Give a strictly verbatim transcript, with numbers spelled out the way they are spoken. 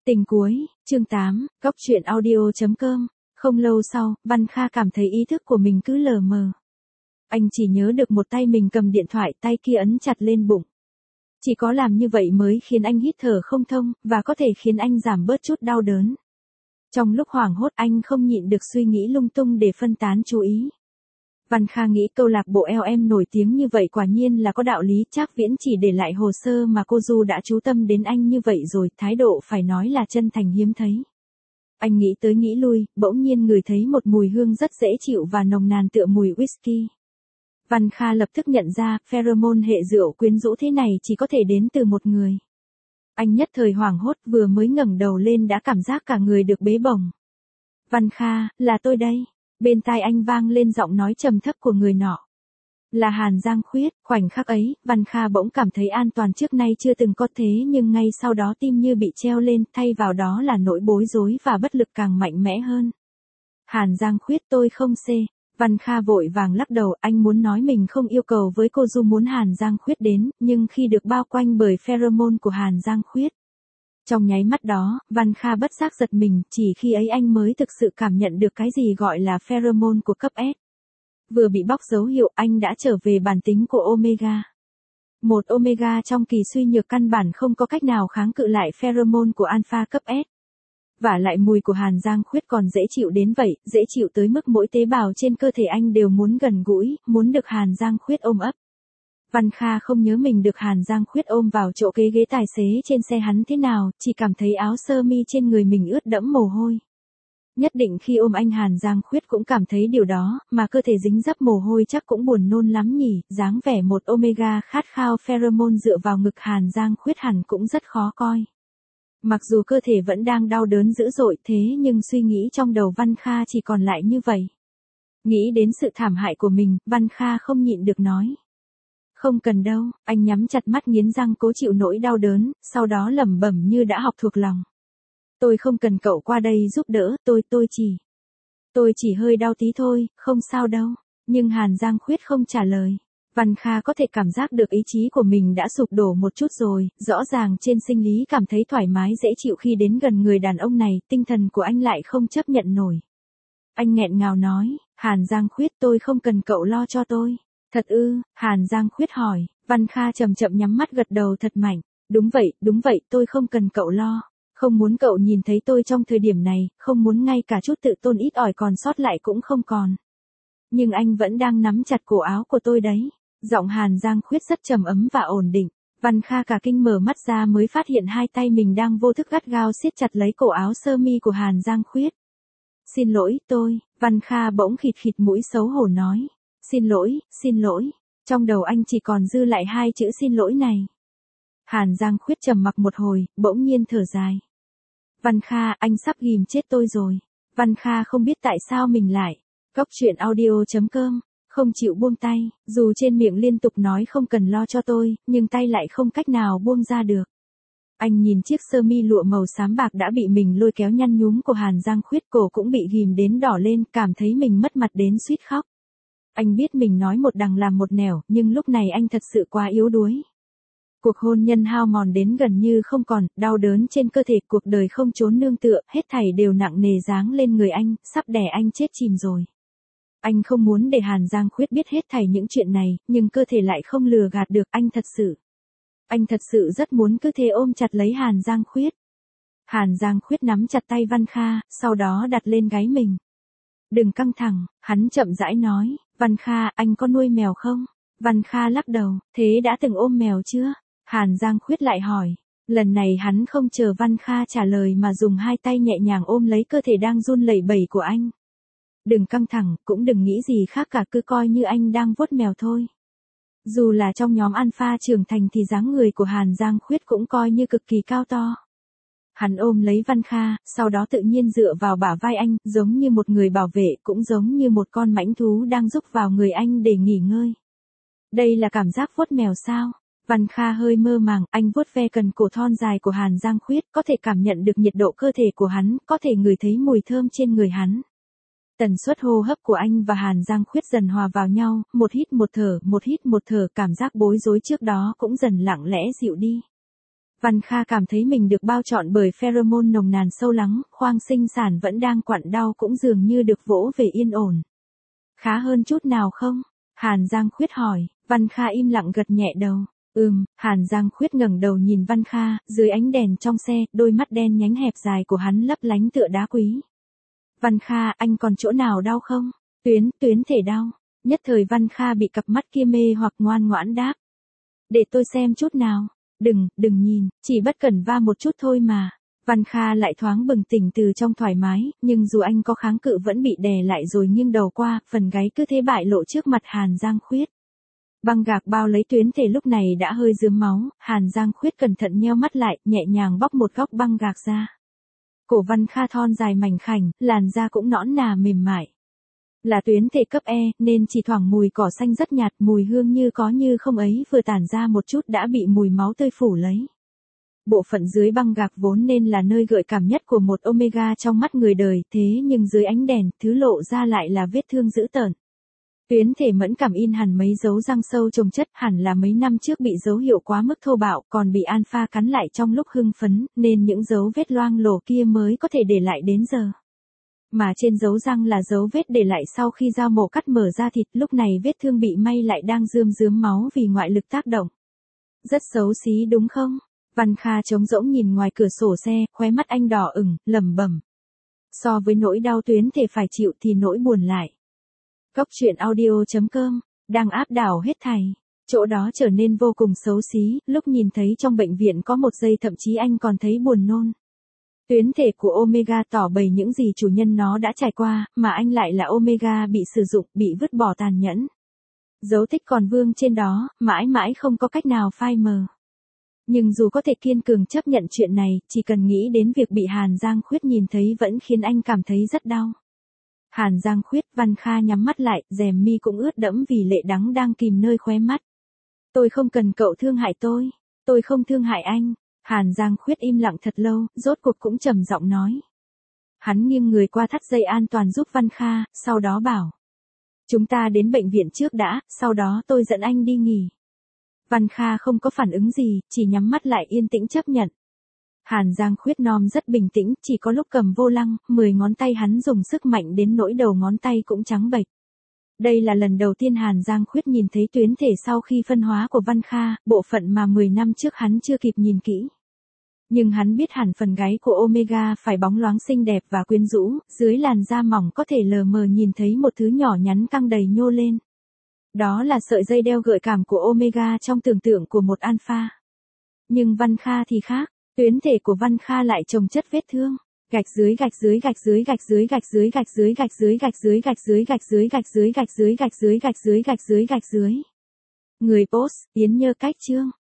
Tình cuối, chương tám, góc truyện audio chấm com. Không lâu sau, Văn Kha cảm thấy ý thức của mình cứ lờ mờ. Anh chỉ nhớ được một tay mình cầm điện thoại, tay kia ấn chặt lên bụng. Chỉ có làm như vậy mới khiến anh hít thở không thông, và có thể khiến anh giảm bớt chút đau đớn. Trong lúc hoảng hốt anh không nhịn được suy nghĩ lung tung để phân tán chú ý. Văn Kha nghĩ câu lạc bộ lờ em nổi tiếng như vậy quả nhiên là có đạo lý, Trác Viễn chỉ để lại hồ sơ mà cô Du đã chú tâm đến anh như vậy rồi, thái độ phải nói là chân thành hiếm thấy. Anh nghĩ tới nghĩ lui, bỗng nhiên ngửi thấy một mùi hương rất dễ chịu và nồng nàn tựa mùi whisky. Văn Kha lập tức nhận ra, pheromone hệ rượu quyến rũ thế này chỉ có thể đến từ một người. Anh nhất thời hoảng hốt, vừa mới ngẩng đầu lên đã cảm giác cả người được bế bổng. Văn Kha, là tôi đây. Bên tai anh vang lên giọng nói trầm thấp của người nọ. Là Hàn Giang Khuyết. Khoảnh khắc ấy, Văn Kha bỗng cảm thấy an toàn, trước nay chưa từng có thế, nhưng ngay sau đó tim như bị treo lên, thay vào đó là nỗi bối rối và bất lực càng mạnh mẽ hơn. Hàn Giang Khuyết, tôi không xê. Văn Kha vội vàng lắc đầu, anh muốn nói mình không yêu cầu với cô Du muốn Hàn Giang Khuyết đến, nhưng khi được bao quanh bởi pheromone của Hàn Giang Khuyết. Trong nháy mắt đó, Văn Kha bất giác giật mình, chỉ khi ấy anh mới thực sự cảm nhận được cái gì gọi là pheromone của cấp S. Vừa bị bóc dấu hiệu, anh đã trở về bản tính của Omega. Một Omega trong kỳ suy nhược căn bản không có cách nào kháng cự lại pheromone của Alpha cấp S. Vả lại mùi của Hàn Giang Khuyết còn dễ chịu đến vậy, dễ chịu tới mức mỗi tế bào trên cơ thể anh đều muốn gần gũi, muốn được Hàn Giang Khuyết ôm ấp. Văn Kha không nhớ mình được Hàn Giang Khuyết ôm vào chỗ kế ghế tài xế trên xe hắn thế nào, chỉ cảm thấy áo sơ mi trên người mình ướt đẫm mồ hôi. Nhất định khi ôm anh Hàn Giang Khuyết cũng cảm thấy điều đó, mà cơ thể dính dấp mồ hôi chắc cũng buồn nôn lắm nhỉ, dáng vẻ một Omega khát khao pheromone dựa vào ngực Hàn Giang Khuyết hẳn cũng rất khó coi. Mặc dù cơ thể vẫn đang đau đớn dữ dội thế nhưng suy nghĩ trong đầu Văn Kha chỉ còn lại như vậy. Nghĩ đến sự thảm hại của mình, Văn Kha không nhịn được nói. Không cần đâu, anh nhắm chặt mắt nghiến răng cố chịu nỗi đau đớn, sau đó lẩm bẩm như đã học thuộc lòng. Tôi không cần cậu qua đây giúp đỡ, tôi, tôi chỉ. Tôi chỉ hơi đau tí thôi, không sao đâu. Nhưng Hàn Giang Khuyết không trả lời. Văn Kha có thể cảm giác được ý chí của mình đã sụp đổ một chút rồi, rõ ràng trên sinh lý cảm thấy thoải mái dễ chịu khi đến gần người đàn ông này, tinh thần của anh lại không chấp nhận nổi. Anh nghẹn ngào nói, Hàn Giang Khuyết, tôi không cần cậu lo cho tôi. Thật ư? Hàn Giang Khuyết hỏi. Văn Kha chậm chậm nhắm mắt gật đầu thật mạnh. Đúng vậy, đúng vậy, tôi không cần cậu lo. Không muốn cậu nhìn thấy tôi trong thời điểm này, không muốn ngay cả chút tự tôn ít ỏi còn sót lại cũng không còn. Nhưng anh vẫn đang nắm chặt cổ áo của tôi đấy. Giọng Hàn Giang Khuyết rất trầm ấm và ổn định. Văn Kha cả kinh mở mắt ra mới phát hiện hai tay mình đang vô thức gắt gao siết chặt lấy cổ áo sơ mi của Hàn Giang Khuyết. Xin lỗi, tôi. Văn Kha bỗng khịt khịt mũi xấu hổ nói. Xin lỗi, xin lỗi. Trong đầu anh chỉ còn dư lại hai chữ xin lỗi này. Hàn Giang Khuyết trầm mặc một hồi, bỗng nhiên thở dài. Văn Kha, anh sắp ghim chết tôi rồi. Văn Kha không biết tại sao mình lại. Góc truyện audio chấm com. Không chịu buông tay, dù trên miệng liên tục nói không cần lo cho tôi, nhưng tay lại không cách nào buông ra được. Anh nhìn chiếc sơ mi lụa màu xám bạc đã bị mình lôi kéo nhăn nhúm của Hàn Giang Khuyết, cổ cũng bị ghim đến đỏ lên, cảm thấy mình mất mặt đến suýt khóc. Anh biết mình nói một đằng làm một nẻo, nhưng lúc này anh thật sự quá yếu đuối. Cuộc hôn nhân hao mòn đến gần như không còn, đau đớn trên cơ thể, cuộc đời không trốn nương tựa, hết thảy đều nặng nề giáng lên người anh, sắp đè anh chết chìm rồi. Anh không muốn để Hàn Giang Khuyết biết hết thảy những chuyện này, nhưng cơ thể lại không lừa gạt được anh thật sự. Anh thật sự rất muốn cứ thế ôm chặt lấy Hàn Giang Khuyết. Hàn Giang Khuyết nắm chặt tay Văn Kha, sau đó đặt lên gáy mình. Đừng căng thẳng, hắn chậm rãi nói, Văn Kha, anh có nuôi mèo không? Văn Kha lắc đầu, thế đã từng ôm mèo chưa? Hàn Giang Khuyết lại hỏi. Lần này hắn không chờ Văn Kha trả lời mà dùng hai tay nhẹ nhàng ôm lấy cơ thể đang run lẩy bẩy của anh. Đừng căng thẳng, cũng đừng nghĩ gì khác cả, cứ coi như anh đang vuốt mèo thôi. Dù là trong nhóm alpha trưởng thành thì dáng người của Hàn Giang Khuyết cũng coi như cực kỳ cao to. Hắn ôm lấy Văn Kha, sau đó tự nhiên dựa vào bả vai anh, giống như một người bảo vệ, cũng giống như một con mãnh thú đang rúc vào người anh để nghỉ ngơi. Đây là cảm giác vuốt mèo sao? Văn Kha hơi mơ màng, anh vuốt ve cần cổ thon dài của Hàn Giang Khuyết, có thể cảm nhận được nhiệt độ cơ thể của hắn, có thể ngửi thấy mùi thơm trên người hắn. Tần suất hô hấp của anh và Hàn Giang Khuyết dần hòa vào nhau, một hít một thở, một hít một thở, cảm giác bối rối trước đó cũng dần lặng lẽ dịu đi. Văn Kha cảm thấy mình được bao trọn bởi pheromone nồng nàn sâu lắng, khoang sinh sản vẫn đang quặn đau cũng dường như được vỗ về yên ổn. Khá hơn chút nào không? Hàn Giang Khuyết hỏi. Văn Kha im lặng gật nhẹ đầu. Ừm, Hàn Giang Khuyết ngẩng đầu nhìn Văn Kha, dưới ánh đèn trong xe, đôi mắt đen nhánh hẹp dài của hắn lấp lánh tựa đá quý. Văn Kha, anh còn chỗ nào đau không? Tuyến, tuyến thể đau. Nhất thời Văn Kha bị cặp mắt kia mê hoặc ngoan ngoãn đáp. Để tôi xem chút nào. Đừng, đừng nhìn, chỉ bất cần va một chút thôi mà. Văn Kha lại thoáng bừng tỉnh từ trong thoải mái, nhưng dù anh có kháng cự vẫn bị đè lại rồi nghiêng đầu qua, phần gáy cứ thế bại lộ trước mặt Hàn Giang Khuyết. Băng gạc bao lấy tuyến thể lúc này đã hơi rướm máu, Hàn Giang Khuyết cẩn thận nheo mắt lại, nhẹ nhàng bóc một góc băng gạc ra. Cổ Văn Kha thon dài mảnh khảnh, làn da cũng nõn nà mềm mại. Là tuyến thể cấp E, nên chỉ thoảng mùi cỏ xanh rất nhạt, mùi hương như có như không ấy vừa tản ra một chút đã bị mùi máu tươi phủ lấy. Bộ phận dưới băng gạc vốn nên là nơi gợi cảm nhất của một Omega trong mắt người đời, thế nhưng dưới ánh đèn, thứ lộ ra lại là vết thương dữ tợn. Tuyến thể mẫn cảm in hẳn mấy dấu răng sâu chồng chất, hẳn là mấy năm trước bị dấu hiệu quá mức thô bạo, còn bị alpha cắn lại trong lúc hưng phấn, nên những dấu vết loang lổ kia mới có thể để lại đến giờ. Mà trên dấu răng là dấu vết để lại sau khi dao mổ cắt mở ra thịt, lúc này vết thương bị may lại đang rơm rớm máu vì ngoại lực tác động. Rất xấu xí đúng không? Văn Kha trống rỗng nhìn ngoài cửa sổ xe, khóe mắt anh đỏ ửng, lẩm bẩm. So với nỗi đau tuyến thể phải chịu thì nỗi buồn lại. Cốc truyện audio chấm com, đang áp đảo hết thảy. Chỗ đó trở nên vô cùng xấu xí, lúc nhìn thấy trong bệnh viện có một giây thậm chí anh còn thấy buồn nôn. Tuyến thể của Omega tỏ bày những gì chủ nhân nó đã trải qua, mà anh lại là Omega bị sử dụng, bị vứt bỏ tàn nhẫn. Dấu tích còn vương trên đó, mãi mãi không có cách nào phai mờ. Nhưng dù có thể kiên cường chấp nhận chuyện này, chỉ cần nghĩ đến việc bị Hàn Giang Khuyết nhìn thấy vẫn khiến anh cảm thấy rất đau. Hàn Giang Khuyết, Văn Kha nhắm mắt lại, rèm mi cũng ướt đẫm vì lệ đắng đang kìm nơi khóe mắt. Tôi không cần cậu thương hại tôi, tôi không thương hại anh. Hàn Giang Khuyết im lặng thật lâu, rốt cuộc cũng trầm giọng nói. Hắn nghiêng người qua thắt dây an toàn giúp Văn Kha, sau đó bảo. Chúng ta đến bệnh viện trước đã, sau đó tôi dẫn anh đi nghỉ. Văn Kha không có phản ứng gì, chỉ nhắm mắt lại yên tĩnh chấp nhận. Hàn Giang Khuyết nom rất bình tĩnh, chỉ có lúc cầm vô lăng, mười ngón tay hắn dùng sức mạnh đến nỗi đầu ngón tay cũng trắng bệch. Đây là lần đầu tiên Hàn Giang Khuyết nhìn thấy tuyến thể sau khi phân hóa của Văn Kha, bộ phận mà mười năm trước hắn chưa kịp nhìn kỹ. Nhưng hắn biết hẳn phần gáy của Omega phải bóng loáng xinh đẹp và quyến rũ, dưới làn da mỏng có thể lờ mờ nhìn thấy một thứ nhỏ nhắn căng đầy nhô lên. Đó là sợi dây đeo gợi cảm của Omega trong tưởng tượng của một alpha. Nhưng Văn Kha thì khác, tuyến thể của Văn Kha lại chồng chất vết thương. Gạch dưới gạch dưới gạch dưới gạch dưới gạch dưới gạch dưới gạch dưới gạch dưới gạch dưới gạch dưới gạch dưới gạch dưới gạch dưới gạch dưới gạch dưới gạch dưới. Người post, Yến Nhơ Cách Chương.